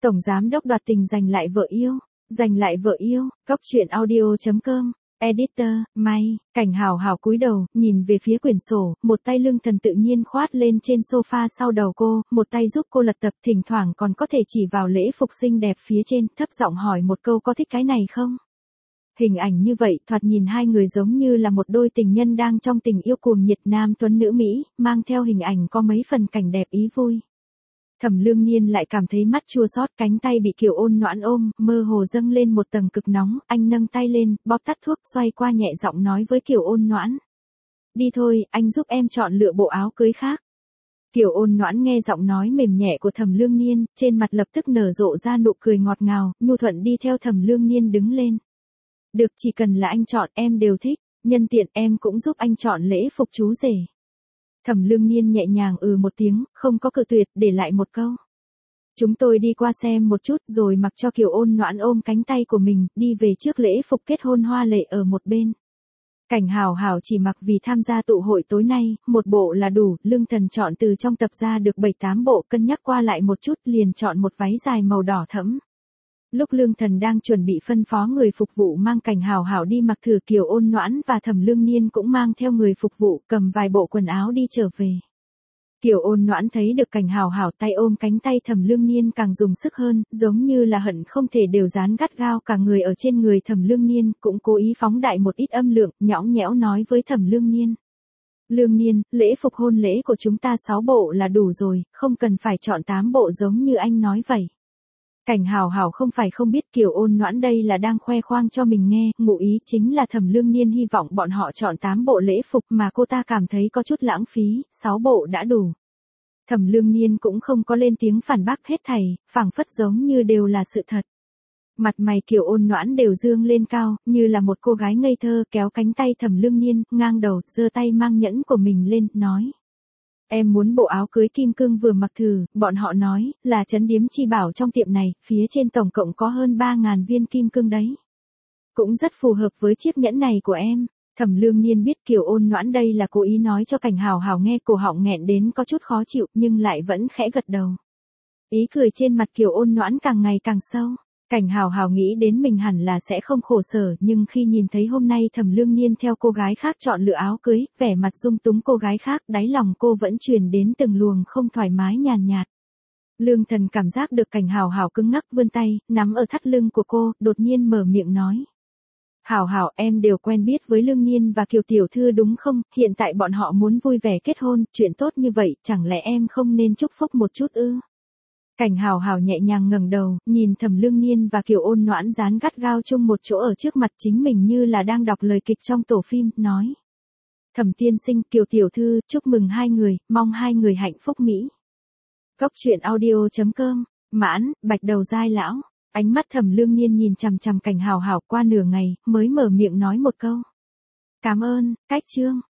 Tổng giám đốc đoạt tình giành lại vợ yêu. Giành lại vợ yêu. Góc truyện audio.com. Editor, May. Cảnh Hào Hào cúi đầu, nhìn về phía quyển sổ, một tay Lương Thần tự nhiên khoát lên trên sofa sau đầu cô, một tay giúp cô lật tập, thỉnh thoảng còn có thể chỉ vào lễ phục xinh đẹp phía trên, thấp giọng hỏi một câu có thích cái này không? Hình ảnh như vậy, thoạt nhìn hai người giống như là một đôi tình nhân đang trong tình yêu cuồng nhiệt nam tuấn nữ Mỹ, mang theo hình ảnh có mấy phần cảnh đẹp ý vui. Thẩm Lương Nhiên lại cảm thấy mắt chua xót, cánh tay bị Kiều Ôn Noãn ôm, mơ hồ dâng lên một tầng cực nóng, anh nâng tay lên, bóp tắt thuốc, xoay qua nhẹ giọng nói với Kiều Ôn Noãn. Đi thôi, anh giúp em chọn lựa bộ áo cưới khác. Kiều Ôn Noãn nghe giọng nói mềm nhẹ của Thẩm Lương Nhiên, trên mặt lập tức nở rộ ra nụ cười ngọt ngào, nhu thuận đi theo Thẩm Lương Nhiên đứng lên. Được, chỉ cần là anh chọn em đều thích, nhân tiện em cũng giúp anh chọn lễ phục chú rể. Thẩm Lương Nhiên nhẹ nhàng một tiếng, không có cự tuyệt, để lại một câu. Chúng tôi đi qua xem một chút rồi mặc cho Kiều Ôn Noãn ôm cánh tay của mình, đi về trước lễ phục kết hôn hoa lệ ở một bên. Cảnh Hào Hào chỉ mặc vì tham gia tụ hội tối nay, một bộ là đủ, Lương Thần chọn từ trong tập ra được 7-8 bộ, cân nhắc qua lại một chút liền chọn một váy dài màu đỏ thẫm. Lúc Lương Thần đang chuẩn bị phân phó người phục vụ mang Cảnh Hào Hào đi mặc thử, Kiều Ôn Noãn và Thẩm Lương Nhiên cũng mang theo người phục vụ cầm vài bộ quần áo đi trở về. Kiều Ôn Noãn thấy được Cảnh Hào Hào tay ôm cánh tay Thẩm Lương Nhiên càng dùng sức hơn, giống như là hận không thể đều dán gắt gao cả người ở trên người Thẩm Lương Nhiên, cũng cố ý phóng đại một ít âm lượng, nhõng nhẽo nói với Thẩm Lương Nhiên. Lương Nhiên, lễ phục hôn lễ của chúng ta 6 bộ là đủ rồi, không cần phải chọn 8 bộ giống như anh nói vậy. Cảnh Hào Hào không phải không biết Kiều Ôn Noãn đây là đang khoe khoang cho mình nghe, ngụ ý chính là Thẩm Lương Nhiên hy vọng bọn họ chọn 8 bộ lễ phục mà cô ta cảm thấy có chút lãng phí, 6 bộ đã đủ. Thẩm Lương Nhiên cũng không có lên tiếng phản bác hết thảy, phảng phất giống như đều là sự thật. Mặt mày Kiều Ôn Noãn đều dương lên cao, như là một cô gái ngây thơ, kéo cánh tay Thẩm Lương Nhiên, ngang đầu, giơ tay mang nhẫn của mình lên, nói. Em muốn bộ áo cưới kim cương vừa mặc thử, bọn họ nói, là trấn điếm chi bảo trong tiệm này, phía trên tổng cộng có hơn 3.000 viên kim cương đấy. Cũng rất phù hợp với chiếc nhẫn này của em. Thẩm Lương Nhiên biết Kiều Ôn Noãn đây là cố ý nói cho Cảnh Hào Hào nghe, cổ họng nghẹn đến có chút khó chịu, nhưng lại vẫn khẽ gật đầu. Ý cười trên mặt Kiều Ôn Noãn càng ngày càng sâu. Cảnh Hào Hào nghĩ đến mình hẳn là sẽ không khổ sở, nhưng khi nhìn thấy hôm nay Thẩm Lương Nhiên theo cô gái khác chọn lựa áo cưới, vẻ mặt dung túng cô gái khác, đáy lòng cô vẫn truyền đến từng luồng không thoải mái nhàn nhạt. Lương Thần cảm giác được Cảnh Hào Hào cứng ngắc vươn tay, nắm ở thắt lưng của cô, đột nhiên mở miệng nói. Hào Hào, em đều quen biết với Lương Nhiên và Kiều Tiểu Thư đúng không, hiện tại bọn họ muốn vui vẻ kết hôn, chuyện tốt như vậy, chẳng lẽ em không nên chúc phúc một chút ư? Cảnh Hào Hào nhẹ nhàng ngẩng đầu, nhìn Thẩm Lương Nhiên và Kiều Ôn Noãn dán gắt gao chung một chỗ ở trước mặt chính mình như là đang đọc lời kịch trong tổ phim, nói. Thẩm tiên sinh, Kiều Tiểu Thư, chúc mừng hai người, mong hai người hạnh phúc mỹ. Góc truyện audio.com, mãn, bạch đầu dai lão. Ánh mắt Thẩm Lương Nhiên nhìn chằm chằm Cảnh Hào Hào qua nửa ngày, mới mở miệng nói một câu. Cảm ơn, cách chương.